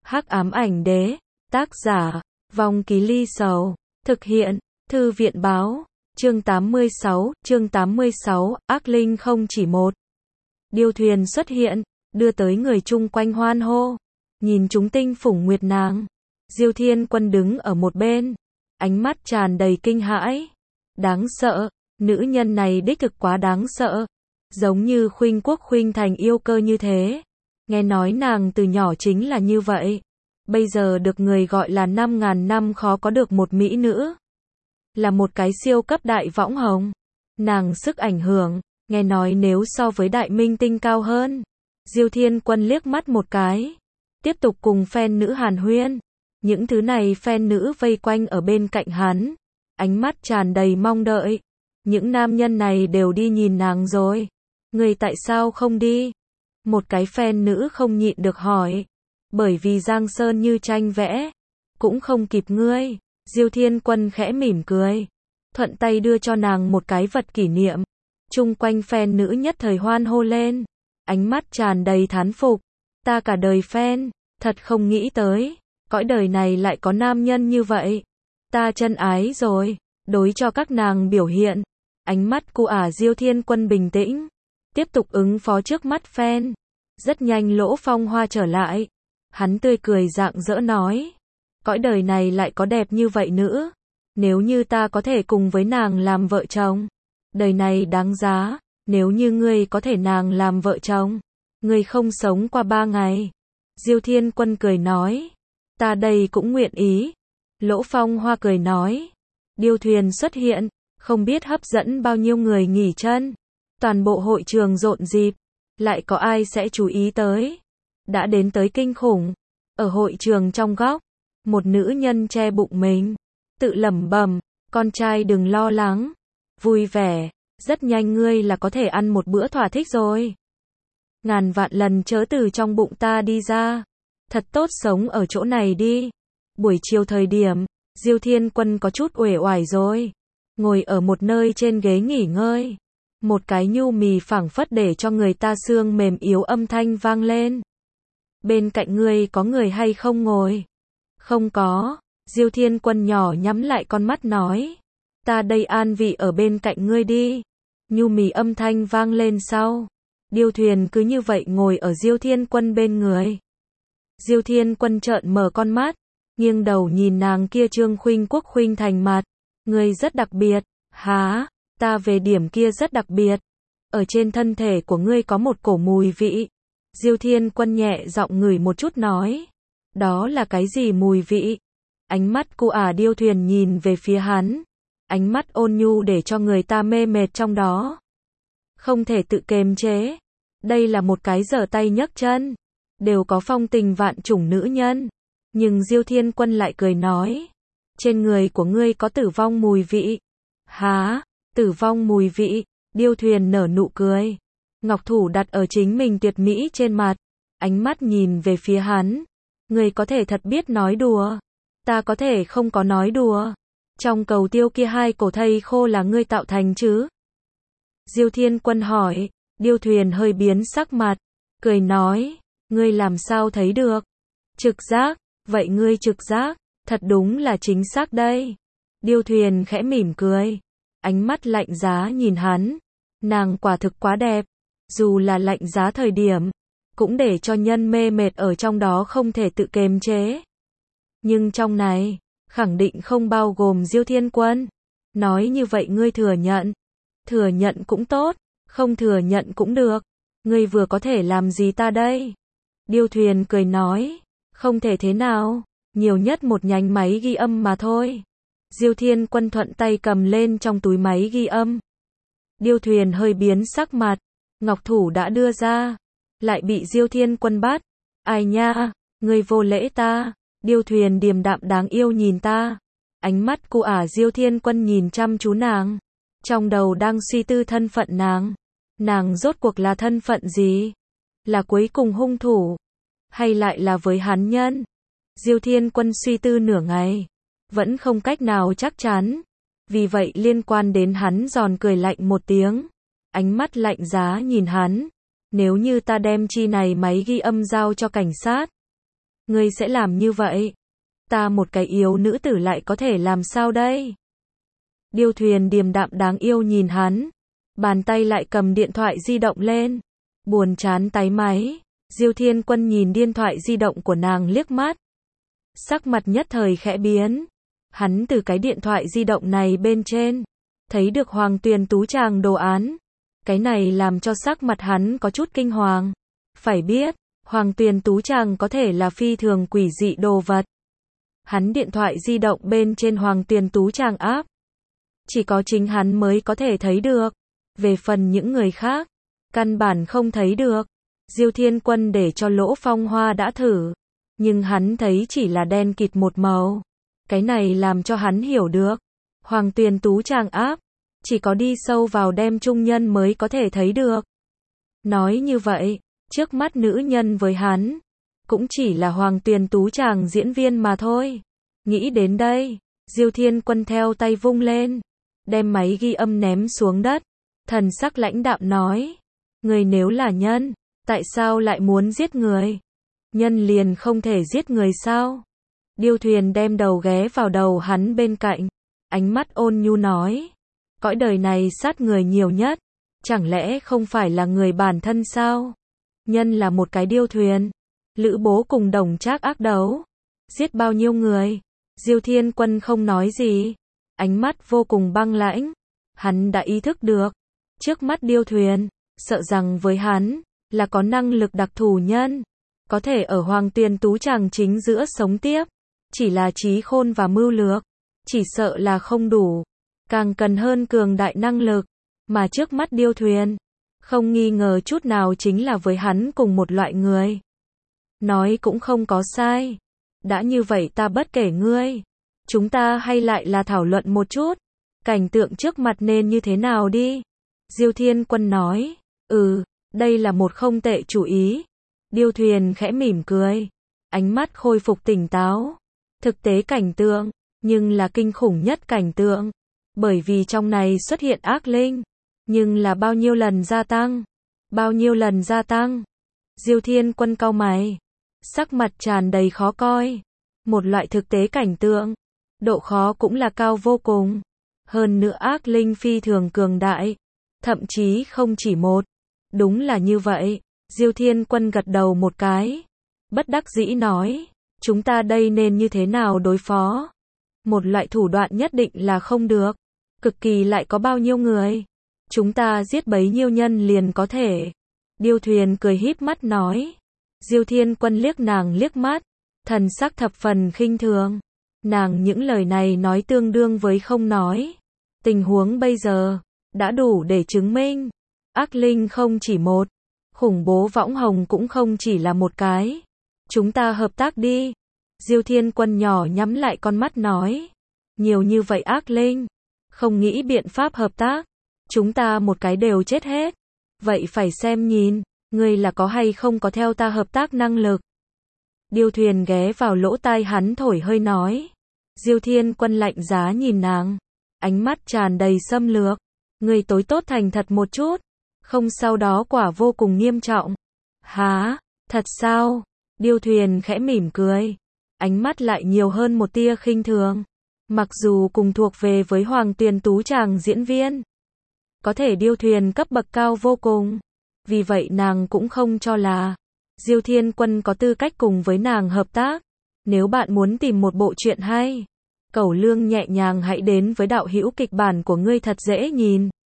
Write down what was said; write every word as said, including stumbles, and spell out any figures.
Hắc ám ảnh đế, tác giả, Vong Ký Ly Sầu, thực hiện, Thư viện báo, chương tám mươi sáu, chương tám mươi sáu, ác linh không chỉ một. Điêu thuyền xuất hiện, đưa tới người chung quanh hoan hô, nhìn chúng tinh phủng nguyệt nàng. Diêu Thiên Quân đứng ở một bên, ánh mắt tràn đầy kinh hãi. Đáng sợ, nữ nhân này đích thực quá đáng sợ, giống như khuynh quốc khuynh thành yêu cơ như thế. Nghe nói nàng từ nhỏ chính là như vậy, bây giờ được người gọi là năm ngàn năm khó có được một mỹ nữ. Là một cái siêu cấp đại võng hồng. Nàng sức ảnh hưởng, nghe nói nếu so với đại minh tinh cao hơn. Diêu Thiên Quân liếc mắt một cái, tiếp tục cùng fan nữ hàn huyên. Những thứ này fan nữ vây quanh ở bên cạnh hắn, ánh mắt tràn đầy mong đợi. Những nam nhân này đều đi nhìn nàng rồi, người tại sao không đi? Một cái fan nữ không nhịn được hỏi. Bởi vì Giang Sơn như tranh vẽ, cũng không kịp ngươi. Diêu Thiên Quân khẽ mỉm cười, thuận tay đưa cho nàng một cái vật kỷ niệm. Chung quanh fan nữ nhất thời hoan hô lên, ánh mắt tràn đầy thán phục. Ta cả đời fan, thật không nghĩ tới, cõi đời này lại có nam nhân như vậy. Ta chân ái rồi. Đối cho các nàng biểu hiện, ánh mắt của ả Diêu Thiên Quân bình tĩnh, tiếp tục ứng phó trước mắt fan. Rất nhanh Lỗ Phong Hoa trở lại, hắn tươi cười rạng rỡ nói, cõi đời này lại có đẹp như vậy nữa, nếu như ta có thể cùng với nàng làm vợ chồng, đời này đáng giá. Nếu như ngươi có thể nàng làm vợ chồng, ngươi không sống qua ba ngày. Diêu Thiên Quân cười nói, ta đây cũng nguyện ý. Lỗ Phong Hoa cười nói, điêu thuyền xuất hiện, không biết hấp dẫn bao nhiêu người nghỉ chân. Toàn bộ hội trường rộn rịp, lại có ai sẽ chú ý tới. Đã đến tới kinh khủng. Ở hội trường trong góc, một nữ nhân che bụng mình, tự lẩm bẩm, con trai đừng lo lắng, vui vẻ, rất nhanh ngươi là có thể ăn một bữa thỏa thích rồi. Ngàn vạn lần chớ từ trong bụng ta đi ra, thật tốt sống ở chỗ này đi. Buổi chiều thời điểm, Diêu Thiên Quân có chút uể oải rồi, ngồi ở một nơi trên ghế nghỉ ngơi. Một cái nhu mì phảng phất để cho người ta xương mềm yếu âm thanh vang lên. Bên cạnh ngươi có người hay không ngồi? Không có. Diêu Thiên Quân nhỏ nhắm lại con mắt nói, ta đây an vị ở bên cạnh ngươi đi. Nhu mì âm thanh vang lên sau, điêu thuyền cứ như vậy ngồi ở Diêu Thiên Quân bên người. Diêu Thiên Quân trợn mở con mắt, nghiêng đầu nhìn nàng kia trương khuynh quốc khuynh thành mặt. Ngươi rất đặc biệt. Hả? Ta về điểm kia rất đặc biệt. Ở trên thân thể của ngươi có một cổ mùi vị. Diêu Thiên Quân nhẹ giọng ngửi một chút nói, đó là cái gì mùi vị? Ánh mắt của ả điêu thuyền nhìn về phía hắn, ánh mắt ôn nhu để cho người ta mê mệt trong đó. Không thể tự kiềm chế. Đây là một cái giở tay nhấc chân, đều có phong tình vạn chủng nữ nhân. Nhưng Diêu Thiên Quân lại cười nói, trên người của ngươi có tử vong mùi vị. Hả? Tử vong mùi vị? Điêu thuyền nở nụ cười, ngọc thủ đặt ở chính mình tuyệt mỹ trên mặt, ánh mắt nhìn về phía hắn. Ngươi có thể thật biết nói đùa, ta có thể không có nói đùa. Trong cầu tiêu kia hai cổ thây khô là ngươi tạo thành chứ? Diêu Thiên Quân hỏi. Điêu thuyền hơi biến sắc mặt, cười nói, ngươi làm sao thấy được? Trực giác. Vậy ngươi trực giác, thật đúng là chính xác đây. Điêu thuyền khẽ mỉm cười, ánh mắt lạnh giá nhìn hắn. Nàng quả thực quá đẹp, dù là lạnh giá thời điểm, cũng để cho nhân mê mệt ở trong đó không thể tự kiềm chế. Nhưng trong này, khẳng định không bao gồm Diêu Thiên Quân. Nói như vậy ngươi thừa nhận. Thừa nhận cũng tốt, không thừa nhận cũng được. Ngươi vừa có thể làm gì ta đây? Điêu thuyền cười nói, không thể thế nào, nhiều nhất một nhánh máy ghi âm mà thôi. Diêu Thiên Quân thuận tay cầm lên trong túi máy ghi âm. Điêu thuyền hơi biến sắc mặt, ngọc thủ đã đưa ra, lại bị Diêu Thiên Quân bắt. Ai nha, ngươi vô lễ ta. Điêu thuyền điềm đạm đáng yêu nhìn ta. Ánh mắt của ả Diêu Thiên Quân nhìn chăm chú nàng, trong đầu đang suy tư thân phận nàng. Nàng rốt cuộc là thân phận gì? Là cuối cùng hung thủ, hay lại là với hắn nhân? Diêu Thiên Quân suy tư nửa ngày, vẫn không cách nào chắc chắn. Vì vậy liên quan đến hắn giòn cười lạnh một tiếng, ánh mắt lạnh giá nhìn hắn. Nếu như ta đem chi này máy ghi âm giao cho cảnh sát, Ngươi sẽ làm như vậy? Ta một cái yếu nữ tử lại có thể làm sao đây? Điêu Thuyền điềm đạm đáng yêu nhìn hắn, bàn tay lại cầm điện thoại di động lên, buồn chán tái máy. Diêu Thiên Quân nhìn điện thoại di động của nàng liếc mắt, sắc mặt nhất thời khẽ biến. Hắn từ cái điện thoại di động này bên trên thấy được Hoàng Tuyền Tú Tràng đồ án, cái này làm cho sắc mặt hắn có chút kinh hoàng. Phải biết, Hoàng Tuyền Tú Tràng có thể là phi thường quỷ dị đồ vật. Hắn điện thoại di động bên trên Hoàng Tuyền Tú Tràng áp, chỉ có chính hắn mới có thể thấy được. Về phần những người khác, căn bản không thấy được. Diêu Thiên Quân để cho Lỗ Phong Hoa đã thử, nhưng hắn thấy chỉ là đen kịt một màu. Cái này làm cho hắn hiểu được, Hoàng Tuyền Tú Tràng áp, chỉ có đi sâu vào đêm trung nhân mới có thể thấy được. Nói như vậy, trước mắt nữ nhân với hắn, cũng chỉ là Hoàng Tuyền Tú Tràng diễn viên mà thôi. Nghĩ đến đây, Diêu Thiên Quân theo tay vung lên, đem máy ghi âm ném xuống đất, thần sắc lãnh đạm nói, người nếu là nhân, tại sao lại muốn giết người? Nhân liền không thể giết người sao? Điêu Thuyền đem đầu ghé vào đầu hắn bên cạnh, ánh mắt ôn nhu nói, cõi đời này sát người nhiều nhất, chẳng lẽ không phải là người bản thân sao? Nhân là một cái điêu thuyền, Lữ Bố cùng Đồng Trác ác đấu, giết bao nhiêu người? Diêu Thiên Quân không nói gì, ánh mắt vô cùng băng lãnh. Hắn đã ý thức được, trước mắt điêu thuyền, sợ rằng với hắn, là có năng lực đặc thù nhân, có thể ở Hoàng Tuyền Tú Tràng chính giữa sống tiếp, chỉ là trí khôn và mưu lược, chỉ sợ là không đủ, càng cần hơn cường đại năng lực, mà trước mắt điêu thuyền, không nghi ngờ chút nào chính là với hắn cùng một loại người. Nói cũng không có sai, đã như vậy ta bất kể ngươi, chúng ta hay lại là thảo luận một chút, cảnh tượng trước mặt nên như thế nào đi. Diêu Thiên Quân nói, ừ, đây là một không tệ chủ ý. Điêu Thuyền khẽ mỉm cười, ánh mắt khôi phục tỉnh táo. Thực tế cảnh tượng, nhưng là kinh khủng nhất cảnh tượng, bởi vì trong này xuất hiện ác linh, nhưng là bao nhiêu lần gia tăng, bao nhiêu lần gia tăng. Diêu Thiên Quân cau mày, sắc mặt tràn đầy khó coi. Một loại thực tế cảnh tượng, độ khó cũng là cao vô cùng, hơn nữa ác linh phi thường cường đại, thậm chí không chỉ một. Đúng là như vậy. Diêu Thiên Quân gật đầu một cái, bất đắc dĩ nói, chúng ta đây nên như thế nào đối phó? Một loại thủ đoạn nhất định là không được, cực kỳ lại có bao nhiêu người, chúng ta giết bấy nhiêu nhân liền có thể. Điêu Thuyền cười híp mắt nói. Diêu Thiên Quân liếc nàng liếc mắt, thần sắc thập phần khinh thường. Nàng những lời này nói tương đương với không nói. Tình huống bây giờ đã đủ để chứng minh, ác linh không chỉ một, khủng bố võng hồng cũng không chỉ là một cái. Chúng ta hợp tác đi. Diêu Thiên Quân nhỏ nhắm lại con mắt nói, nhiều như vậy ác linh, không nghĩ biện pháp hợp tác, chúng ta một cái đều chết hết. Vậy phải xem nhìn, ngươi là có hay không có theo ta hợp tác năng lực. Điêu Thuyền ghé vào lỗ tai hắn thổi hơi nói. Diêu Thiên Quân lạnh giá nhìn nàng, ánh mắt tràn đầy xâm lược, ngươi tối tốt thành thật một chút, không sau đó quả vô cùng nghiêm trọng. Hả, thật sao? Điêu Thuyền khẽ mỉm cười, ánh mắt lại nhiều hơn một tia khinh thường. Mặc dù cùng thuộc về với Hoàng Tuyền Tú Tràng diễn viên, có thể Điêu Thuyền cấp bậc cao vô cùng, vì vậy nàng cũng không cho là Diêu Thiên Quân có tư cách cùng với nàng hợp tác. Nếu bạn muốn tìm một bộ truyện hay, cẩu lương nhẹ nhàng hãy đến với đạo hữu kịch bản của ngươi thật dễ nhìn.